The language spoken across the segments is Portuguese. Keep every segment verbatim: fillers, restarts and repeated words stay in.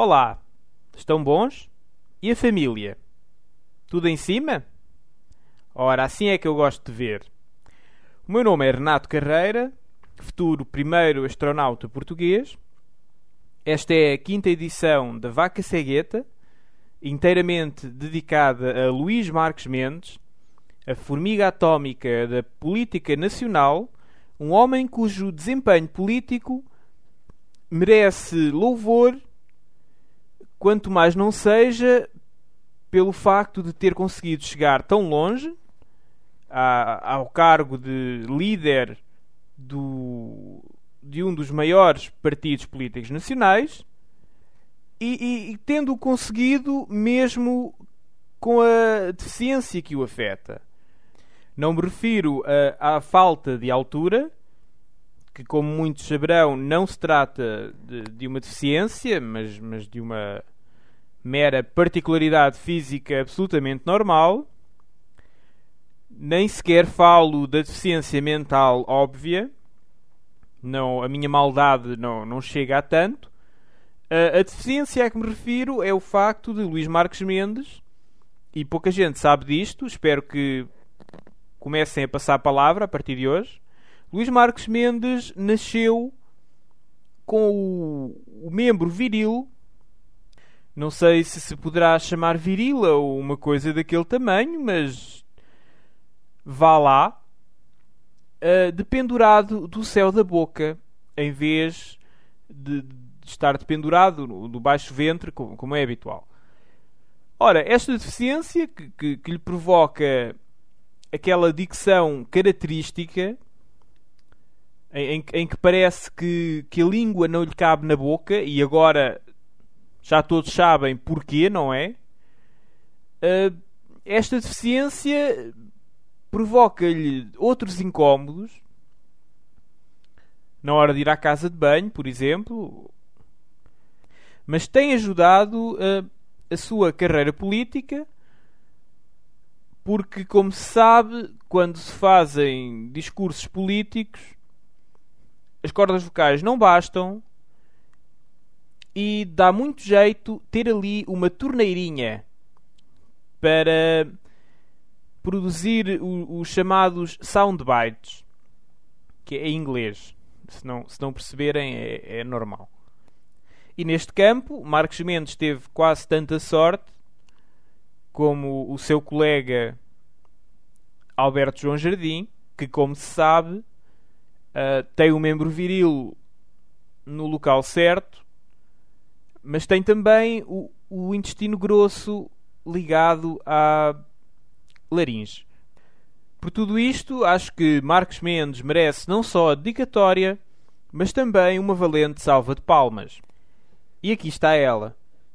Olá, estão bons? E a família? Tudo em cima? Ora, assim é que eu gosto de ver. O meu nome é Renato Carreira, futuro primeiro astronauta português. Esta é a quinta edição da Vaca Cegueta, inteiramente dedicada a Luís Marques Mendes, a formiga atómica da política nacional, um homem cujo desempenho político merece louvor, quanto mais não seja pelo facto de ter conseguido chegar tão longe a, ao cargo de líder do, de um dos maiores partidos políticos nacionais e, e, e tendo conseguido mesmo com a deficiência que o afeta. Não me refiro a, à falta de altura, que, como muitos saberão, não se trata de, de uma deficiência, mas, mas de uma mera particularidade física absolutamente normal. Nem sequer falo da deficiência mental óbvia. Não, a minha maldade não, não chega a tanto. A, a deficiência a que me refiro é o facto de Luís Marques Mendes, e pouca gente sabe disto, espero que comecem a passar a palavra a partir de hoje. Luís Marques Mendes nasceu com o, o membro viril, não sei se se poderá chamar virila ou uma coisa daquele tamanho, mas vá lá, uh, dependurado do céu da boca, em vez de, de estar dependurado no, do baixo ventre, como, como é habitual. Ora, esta deficiência que, que, que lhe provoca aquela dicção característica em, em, em que parece que, que a língua não lhe cabe na boca, e agora já todos sabem porquê, não é? Uh, esta deficiência provoca-lhe outros incómodos na hora de ir à casa de banho, por exemplo, mas tem ajudado uh, a sua carreira política, porque, como se sabe, quando se fazem discursos políticos, as cordas vocais não bastam e dá muito jeito ter ali uma torneirinha para produzir os chamados soundbites, que é em inglês. Se não, se não perceberem, é, é normal. E neste campo, Marques Mendes teve quase tanta sorte como o seu colega Alberto João Jardim, que, como se sabe, uh, tem o membro viril no local certo, mas tem também o, o intestino grosso ligado à laringe. Por tudo isto, acho que Marques Mendes merece não só a dedicatória, mas também uma valente salva de palmas. E aqui está ela.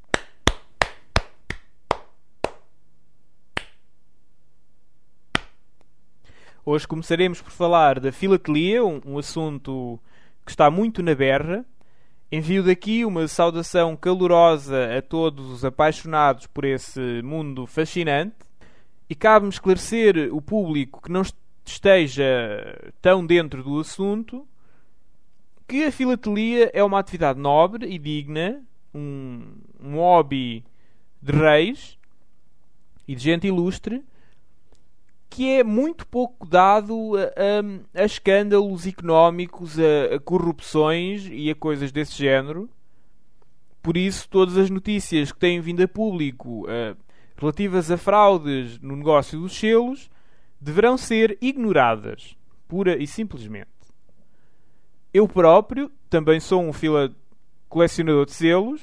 Hoje começaremos por falar da filatelia, um, um assunto que está muito na berra. Envio daqui uma saudação calorosa a todos os apaixonados por esse mundo fascinante, e cabe-me esclarecer o público que não esteja tão dentro do assunto que a filatelia é uma atividade nobre e digna, um, um hobby de reis e de gente ilustre, que é muito pouco dado a, a, a escândalos económicos, a, a corrupções e a coisas desse género. Por isso, todas as notícias que têm vindo a público uh, relativas a fraudes no negócio dos selos deverão ser ignoradas, pura e simplesmente. Eu próprio também sou um fila colecionador de selos.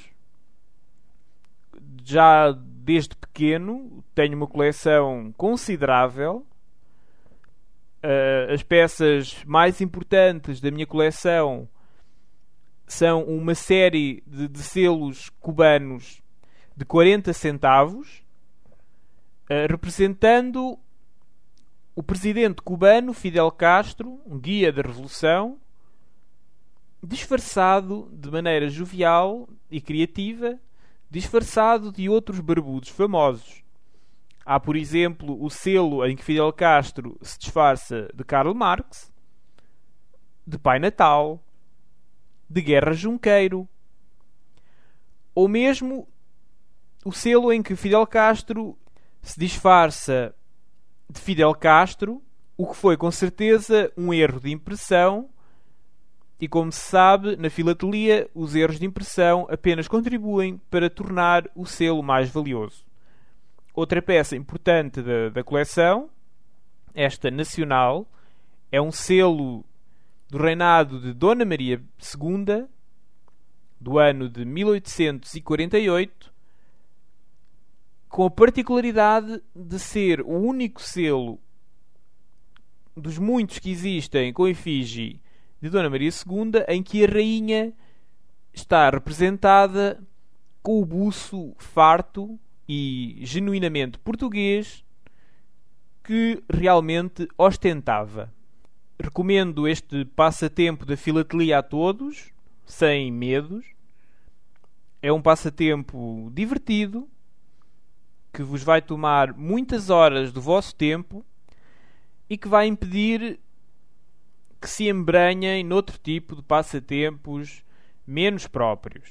Já desde pequeno tenho uma coleção considerável. Uh, as peças mais importantes da minha coleção são uma série de, de selos cubanos de quarenta centavos, uh, representando o presidente cubano Fidel Castro, um guia da revolução, disfarçado de maneira jovial e criativa, disfarçado de outros barbudos famosos. Há, por exemplo, o selo em que Fidel Castro se disfarça de Karl Marx, de Pai Natal, de Guerra Junqueiro. ou mesmo o selo em que Fidel Castro se disfarça de Fidel Castro, o que foi com certeza um erro de impressão, e como se sabe, na filatelia os erros de impressão apenas contribuem para tornar o selo mais valioso. Outra peça importante da, da coleção, esta nacional, é um selo do reinado de Dona Maria segunda, do ano de mil oitocentos e quarenta e oito, com a particularidade de ser o único selo dos muitos que existem com efígie de Dona Maria segunda em que a rainha está representada com o buço farto e genuinamente português que realmente ostentava. Recomendo este passatempo da filatelia a todos, sem medos. É um passatempo divertido, que vos vai tomar muitas horas do vosso tempo e que vai impedir que se embranhem noutro tipo de passatempos menos próprios.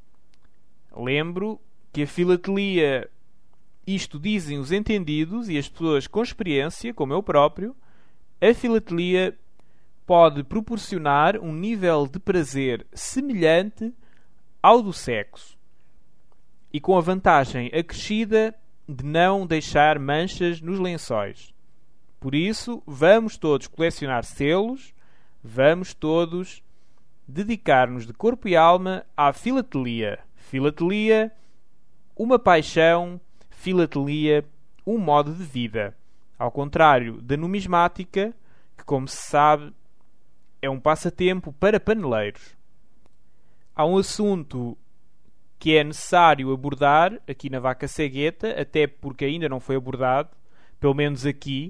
Lembro que a filatelia, isto dizem os entendidos e as pessoas com experiência, como eu próprio, a filatelia pode proporcionar um nível de prazer semelhante ao do sexo e com a vantagem acrescida de não deixar manchas nos lençóis. Por isso, vamos todos colecionar selos, vamos todos dedicar-nos de corpo e alma à filatelia. Filatelia, uma paixão, filatelia, um modo de vida. Ao contrário da numismática, que, como se sabe, é um passatempo para paneleiros. Há um assunto que é necessário abordar aqui na Vaca Cegueta, até porque ainda não foi abordado, pelo menos aqui,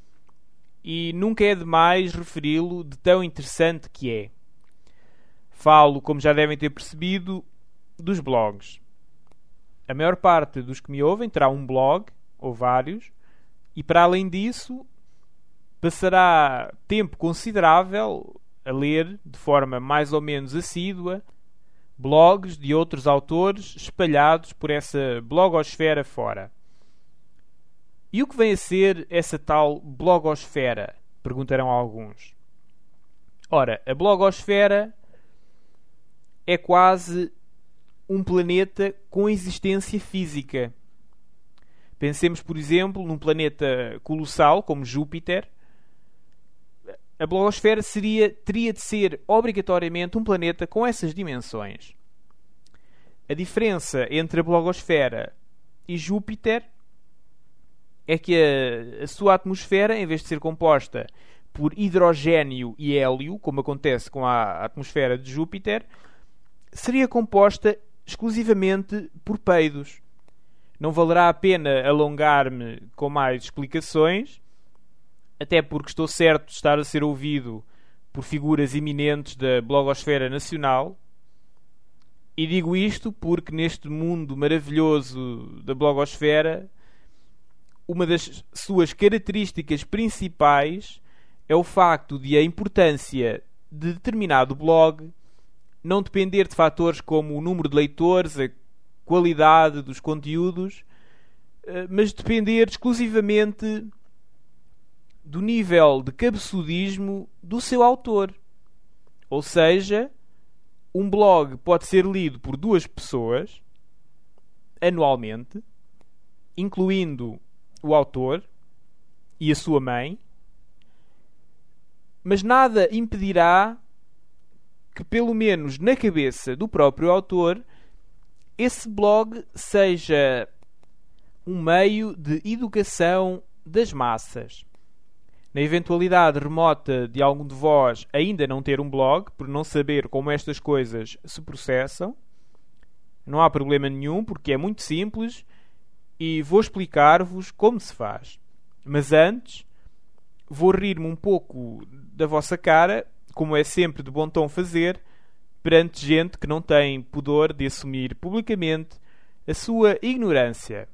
e nunca é demais referi-lo de tão interessante que é. Falo, como já devem ter percebido, dos blogs. A maior parte dos que me ouvem terá um blog, ou vários, e para além disso, passará tempo considerável a ler, de forma mais ou menos assídua, blogs de outros autores espalhados por essa blogosfera fora. E o que vem a ser essa tal blogosfera? Perguntarão alguns. Ora, a blogosfera é quase um planeta com existência física. Pensemos, por exemplo, num planeta colossal como Júpiter. A blogosfera seria, teria de ser obrigatoriamente um planeta com essas dimensões. A diferença entre a blogosfera e Júpiter é que a, a sua atmosfera, em vez de ser composta por hidrogênio e hélio, como acontece com a atmosfera de Júpiter, seria composta exclusivamente por peidos. Não valerá a pena alongar-me com mais explicações, até porque estou certo de estar a ser ouvido por figuras eminentes da blogosfera nacional. E digo isto porque neste mundo maravilhoso da blogosfera, uma das suas características principais é o facto de a importância de determinado blog não depender de fatores como o número de leitores, a qualidade dos conteúdos, mas depender exclusivamente do nível de cabeçudismo do seu autor. Ou seja, um blog pode ser lido por duas pessoas anualmente, incluindo o autor e a sua mãe, mas nada impedirá que, pelo menos na cabeça do próprio autor, esse blog seja um meio de educação das massas. Na eventualidade remota de algum de vós ainda não ter um blog, por não saber como estas coisas se processam, não há problema nenhum, porque é muito simples e vou explicar-vos como se faz. Mas antes, vou rir-me um pouco da vossa cara, como é sempre de bom tom fazer, perante gente que não tem pudor de assumir publicamente a sua ignorância.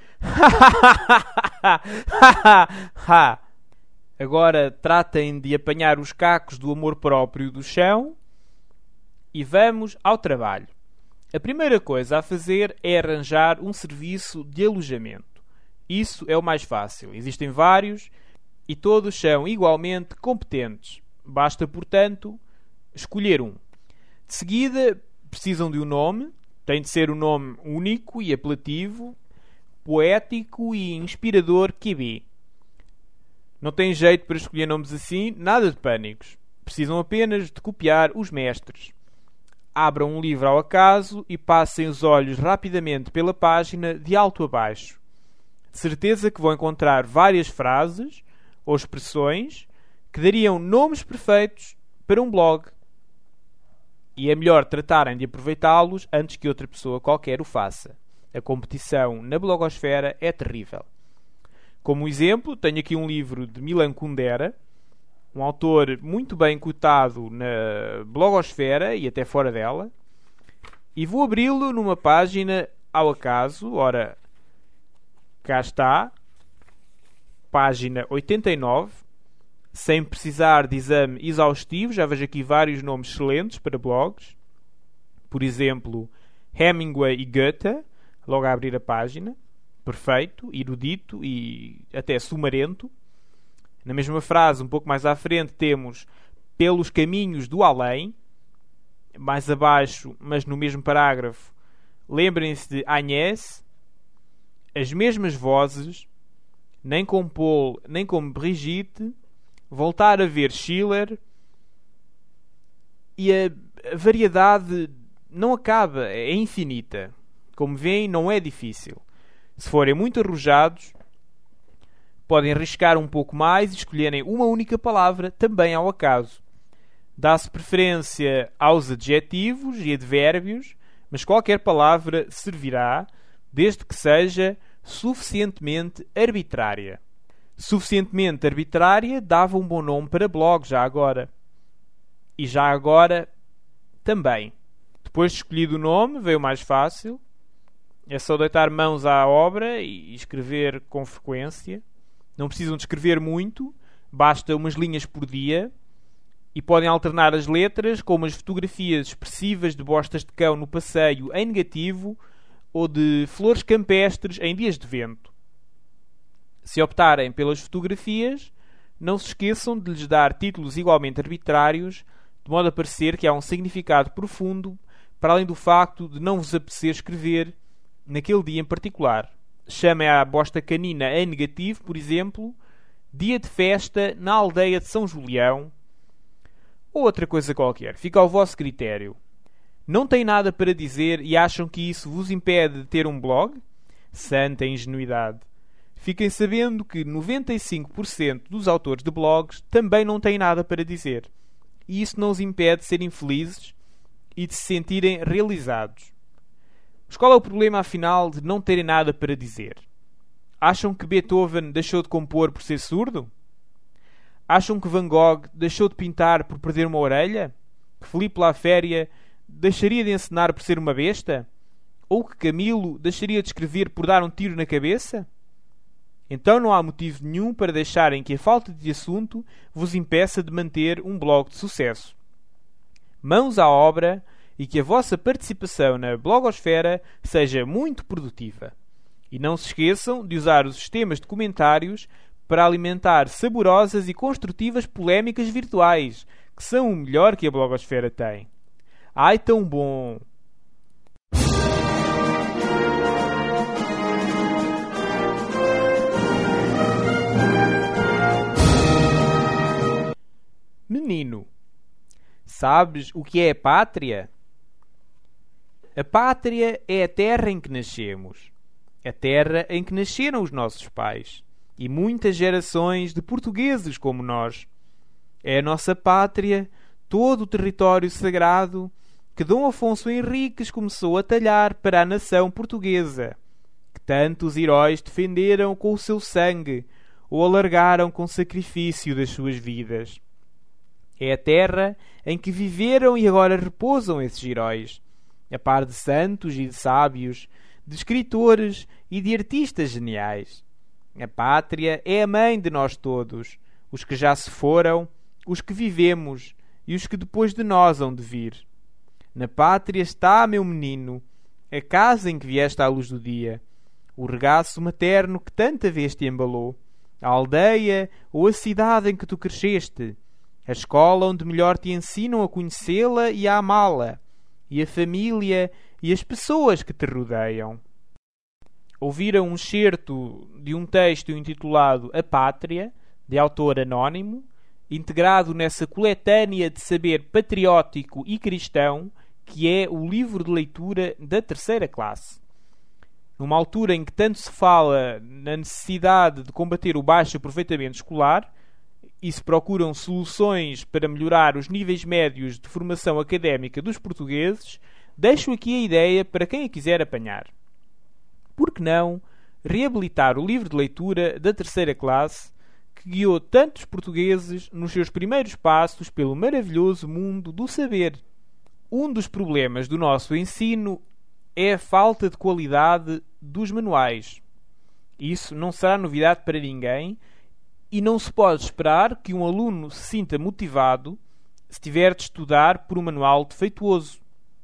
Agora tratem de apanhar os cacos do amor próprio do chão e vamos ao trabalho. A primeira coisa a fazer é arranjar um serviço de alojamento. Isso é o mais fácil. Existem vários e todos são igualmente competentes. Basta, portanto, escolher um. De seguida, precisam de um nome. Tem de ser um nome único e apelativo, poético e inspirador que bem. Não tem jeito para escolher nomes assim, nada de pânicos. Precisam apenas de copiar os mestres. Abram um livro ao acaso e passem os olhos rapidamente pela página de alto a baixo. De certeza que vão encontrar várias frases ou expressões que dariam nomes perfeitos para um blog. E é melhor tratarem de aproveitá-los antes que outra pessoa qualquer o faça. A competição na blogosfera é terrível. Como exemplo, tenho aqui um livro de Milan Kundera, um autor muito bem cotado na blogosfera e até fora dela, e vou abri-lo numa página ao acaso. Ora, cá está, página oitenta e nove, sem precisar de exame exaustivo. Já vejo aqui vários nomes excelentes para blogs, por exemplo, Hemingway e Goethe, logo a abrir a página, perfeito, erudito e até sumarento. Na mesma frase, um pouco mais à frente, temos pelos caminhos do além. Mais abaixo, mas no mesmo parágrafo, lembrem-se de Agnès, as mesmas vozes, nem como Paul, nem como Brigitte, voltar a ver Schiller, e a, a variedade não acaba, é infinita. Como veem, não é difícil. Se forem muito arrojados, podem arriscar um pouco mais e escolherem uma única palavra, também ao acaso. Dá-se preferência aos adjetivos e advérbios, mas qualquer palavra servirá, desde que seja suficientemente arbitrária. Suficientemente arbitrária dava um bom nome para blog, já agora. E já agora também. Depois de escolhido o nome, veio o mais fácil. É só deitar mãos à obra e escrever com frequência. Não precisam de escrever muito, basta umas linhas por dia, e podem alternar as letras com umas fotografias expressivas de bostas de cão no passeio em negativo ou de flores campestres em dias de vento. Se optarem pelas fotografias, não se esqueçam de lhes dar títulos igualmente arbitrários, de modo a parecer que há um significado profundo, para além do facto de não vos apetecer escrever naquele dia em particular. Chamem a bosta canina em negativo, por exemplo, dia de festa na aldeia de São Julião, ou outra coisa qualquer. Fica ao vosso critério. Não têm nada para dizer e acham que isso vos impede de ter um blog? Santa ingenuidade. Fiquem sabendo que noventa e cinco por cento dos autores de blogs também não têm nada para dizer. E isso não os impede de serem felizes e de se sentirem realizados. Mas qual é o problema, afinal, de não terem nada para dizer? Acham que Beethoven deixou de compor por ser surdo? Acham que Van Gogh deixou de pintar por perder uma orelha? Que Filipe Laféria deixaria de encenar por ser uma besta? Ou que Camilo deixaria de escrever por dar um tiro na cabeça? Então não há motivo nenhum para deixarem que a falta de assunto vos impeça de manter um blog de sucesso. Mãos à obra e que a vossa participação na blogosfera seja muito produtiva. E não se esqueçam de usar os sistemas de comentários para alimentar saborosas e construtivas polémicas virtuais, que são o melhor que a blogosfera tem. Ai, tão bom! Menino, sabes o que é a pátria? A pátria é a terra em que nascemos, a terra em que nasceram os nossos pais e muitas gerações de portugueses como nós. É a nossa pátria, todo o território sagrado que Dom Afonso Henriques começou a talhar para a nação portuguesa, que tantos heróis defenderam com o seu sangue ou alargaram com sacrifício das suas vidas. É a terra em que viveram e agora repousam esses heróis, a par de santos e de sábios, de escritores e de artistas geniais. A pátria é a mãe de nós todos, os que já se foram, os que vivemos e os que depois de nós hão de vir. Na pátria está, meu menino, a casa em que vieste à luz do dia, o regaço materno que tanta vez te embalou, a aldeia ou a cidade em que tu cresceste, a escola onde melhor te ensinam a conhecê-la e a amá-la, e a família e as pessoas que te rodeiam. Ouviram um excerto de um texto intitulado A Pátria, de autor anónimo, integrado nessa coletânea de saber patriótico e cristão que é o livro de leitura da terceira classe. Numa altura em que tanto se fala na necessidade de combater o baixo aproveitamento escolar e se procuram soluções para melhorar os níveis médios de formação académica dos portugueses, deixo aqui a ideia para quem a quiser apanhar. Por que não reabilitar o livro de leitura da terceira classe que guiou tantos portugueses nos seus primeiros passos pelo maravilhoso mundo do saber? Um dos problemas do nosso ensino é a falta de qualidade dos manuais. Isso não será novidade para ninguém e não se pode esperar que um aluno se sinta motivado se tiver de estudar por um manual defeituoso.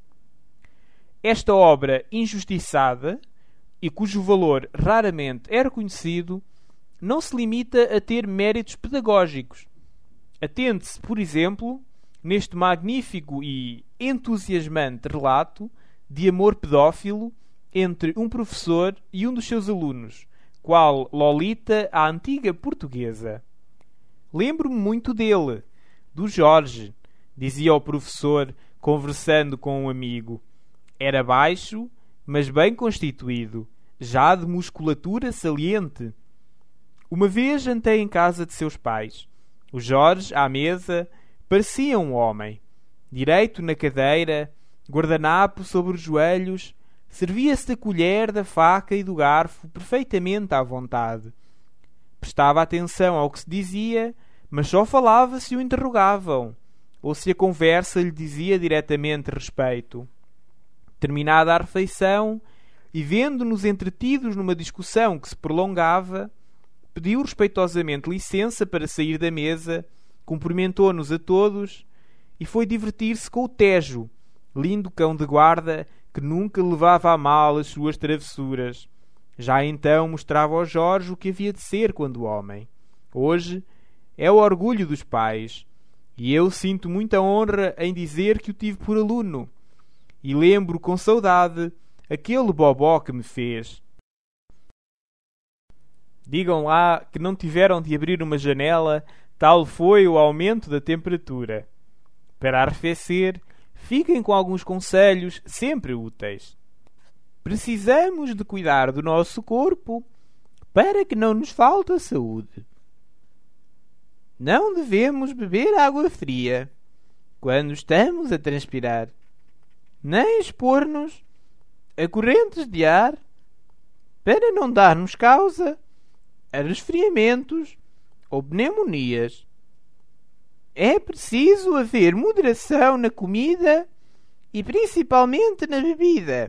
Esta obra injustiçada e cujo valor raramente é reconhecido não se limita a ter méritos pedagógicos. Atente-se, por exemplo, neste magnífico e entusiasmante relato de amor pedófilo entre um professor e um dos seus alunos, qual Lolita, a antiga portuguesa. Lembro-me muito dele, do Jorge, dizia o professor, conversando com um amigo. Era baixo, mas bem constituído, já de musculatura saliente. Uma vez jantei em casa de seus pais. O Jorge, à mesa, parecia um homem. Direito na cadeira, guardanapo sobre os joelhos, servia-se da colher, da faca e do garfo perfeitamente à vontade. Prestava atenção ao que se dizia, mas só falava se o interrogavam, ou se a conversa lhe dizia diretamente respeito. Terminada a refeição, e vendo-nos entretidos numa discussão que se prolongava, pediu respeitosamente licença para sair da mesa, cumprimentou-nos a todos e foi divertir-se com o Tejo, lindo cão de guarda que nunca levava a mal as suas travessuras. Já então mostrava ao Jorge o que havia de ser quando homem. Hoje é o orgulho dos pais, e eu sinto muita honra em dizer que o tive por aluno, e lembro com saudade aquele bobó que me fez. Digam lá que não tiveram de abrir uma janela, tal foi o aumento da temperatura. Para arrefecer, fiquem com alguns conselhos sempre úteis. Precisamos de cuidar do nosso corpo para que não nos falte a saúde. Não devemos beber água fria quando estamos a transpirar, nem expor-nos a correntes de ar para não dar-nos causa a resfriamentos ou pneumonias. É preciso haver moderação na comida e principalmente na bebida.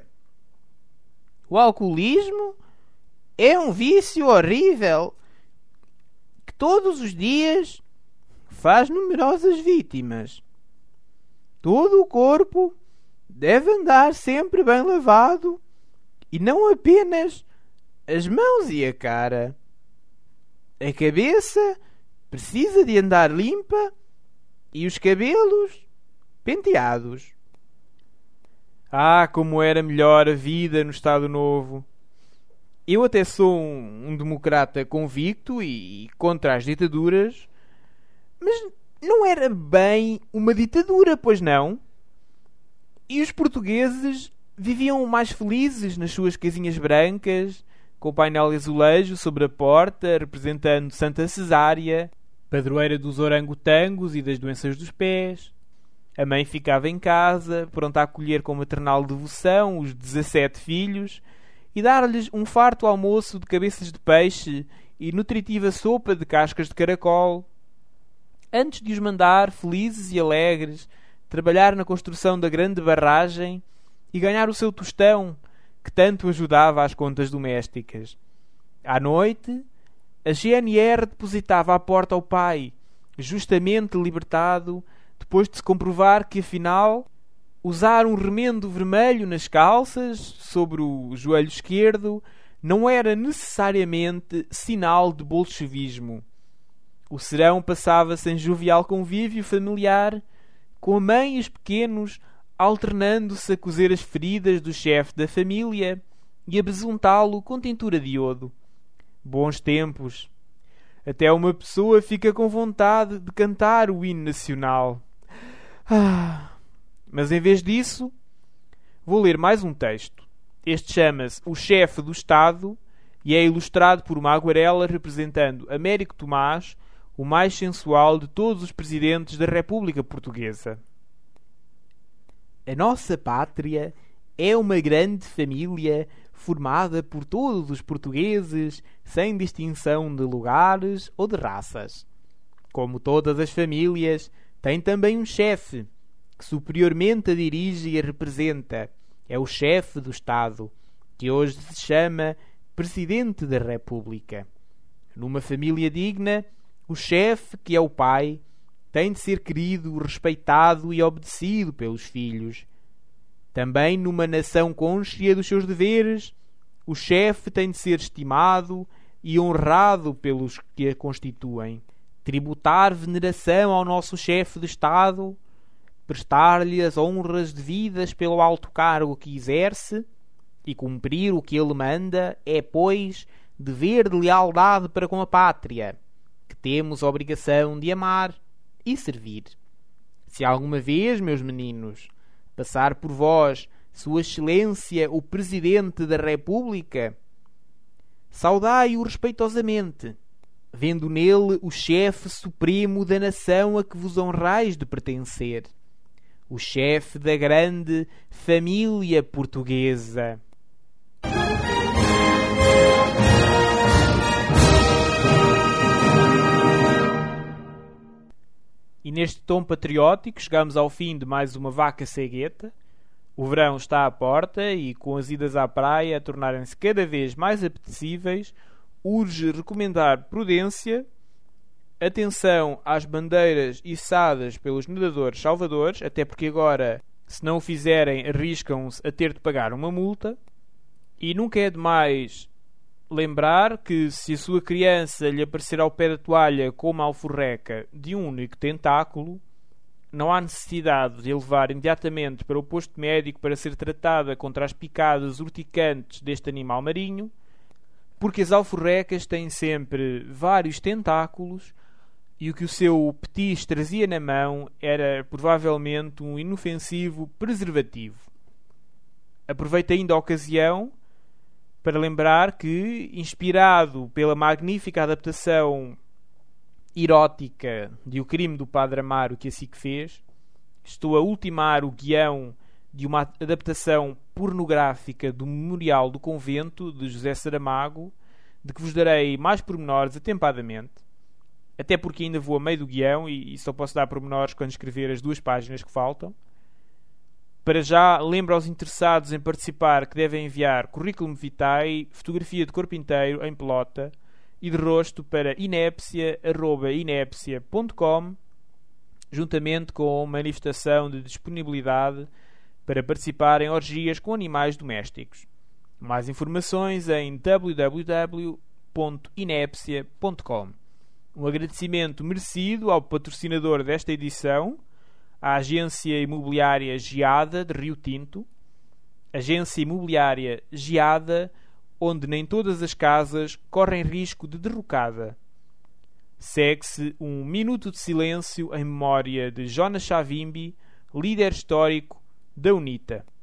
O alcoolismo é um vício horrível que todos os dias faz numerosas vítimas. Todo o corpo deve andar sempre bem lavado e não apenas as mãos e a cara. A cabeça precisa de andar limpa e os cabelos penteados. Ah, como era melhor a vida no Estado Novo! Eu até sou um, um democrata convicto e, e contra as ditaduras, mas não era bem uma ditadura, pois não? E os portugueses viviam mais felizes nas suas casinhas brancas, com o painel de azulejo sobre a porta, representando Santa Cesária, padroeira dos orangotangos e das doenças dos pés. A mãe ficava em casa, pronta a acolher com maternal devoção os dezassete filhos e dar-lhes um farto almoço de cabeças de peixe e nutritiva sopa de cascas de caracol, antes de os mandar, felizes e alegres, trabalhar na construção da grande barragem e ganhar o seu tostão, que tanto ajudava às contas domésticas. À noite, a G N R depositava à porta ao pai, justamente libertado, depois de se comprovar que, afinal, Usar um remendo vermelho nas calças, sobre o joelho esquerdo, não era necessariamente sinal de bolchevismo. O serão passava-se em jovial convívio familiar, com a mãe e os pequenos alternando-se a cozer as feridas do chefe da família e a besuntá-lo com tintura de iodo. Bons tempos. Até uma pessoa fica com vontade de cantar o hino nacional. Ah, mas em vez disso, vou ler mais um texto. Este chama-se O Chefe do Estado e é ilustrado por uma aguarela representando Américo Tomás, o mais sensual de todos os presidentes da República Portuguesa. A nossa pátria é uma grande família formada por todos os portugueses, sem distinção de lugares ou de raças. Como todas as famílias, tem também um chefe, que superiormente a dirige e a representa. É o chefe do Estado, que hoje se chama Presidente da República. Numa família digna, o chefe, que é o pai, tem de ser querido, respeitado e obedecido pelos filhos. Também numa nação cônscia dos seus deveres, o chefe tem de ser estimado e honrado pelos que a constituem. Tributar veneração ao nosso chefe de Estado, prestar-lhe as honras devidas pelo alto cargo que exerce e cumprir o que ele manda é, pois, dever de lealdade para com a pátria, que temos a obrigação de amar e servir. Se alguma vez, meus meninos, passar por vós Sua Excelência o Presidente da República, saudai-o respeitosamente, vendo nele o chefe supremo da nação a que vos honrais de pertencer, o chefe da grande família portuguesa. E neste tom patriótico chegamos ao fim de mais uma vaca cegueta. O verão está à porta e, com as idas à praia a tornarem-se cada vez mais apetecíveis, urge recomendar prudência, atenção às bandeiras içadas pelos nadadores salvadores, até porque agora, se não o fizerem, arriscam-se a ter de pagar uma multa. E nunca é demais lembrar que, se a sua criança lhe aparecer ao pé da toalha com uma alforreca de um único tentáculo, não há necessidade de a levar imediatamente para o posto médico para ser tratada contra as picadas urticantes deste animal marinho, porque as alforrecas têm sempre vários tentáculos e o que o seu petis trazia na mão era provavelmente um inofensivo preservativo. Aproveito ainda a ocasião para lembrar que, inspirado pela magnífica adaptação erótica de O Crime do Padre Amaro que a SIC fez, estou a ultimar o guião de uma adaptação pornográfica do Memorial do Convento de José Saramago, de que vos darei mais pormenores atempadamente, até porque ainda vou a meio do guião e, e só posso dar pormenores quando escrever as duas páginas que faltam. Para já, lembro aos interessados em participar que devem enviar currículo vitae, fotografia de corpo inteiro em pelota e de rosto para inépcia arroba inépcia ponto com, juntamente com manifestação de disponibilidade para participar em orgias com animais domésticos. Mais informações em w w w ponto inépcia ponto com. Um agradecimento merecido ao patrocinador desta edição, a Agência Imobiliária Geada de Rio Tinto, Agência Imobiliária Geada, onde nem todas as casas correm risco de derrocada. Segue-se um minuto de silêncio em memória de Jonas Savimbi, líder histórico da UNITA.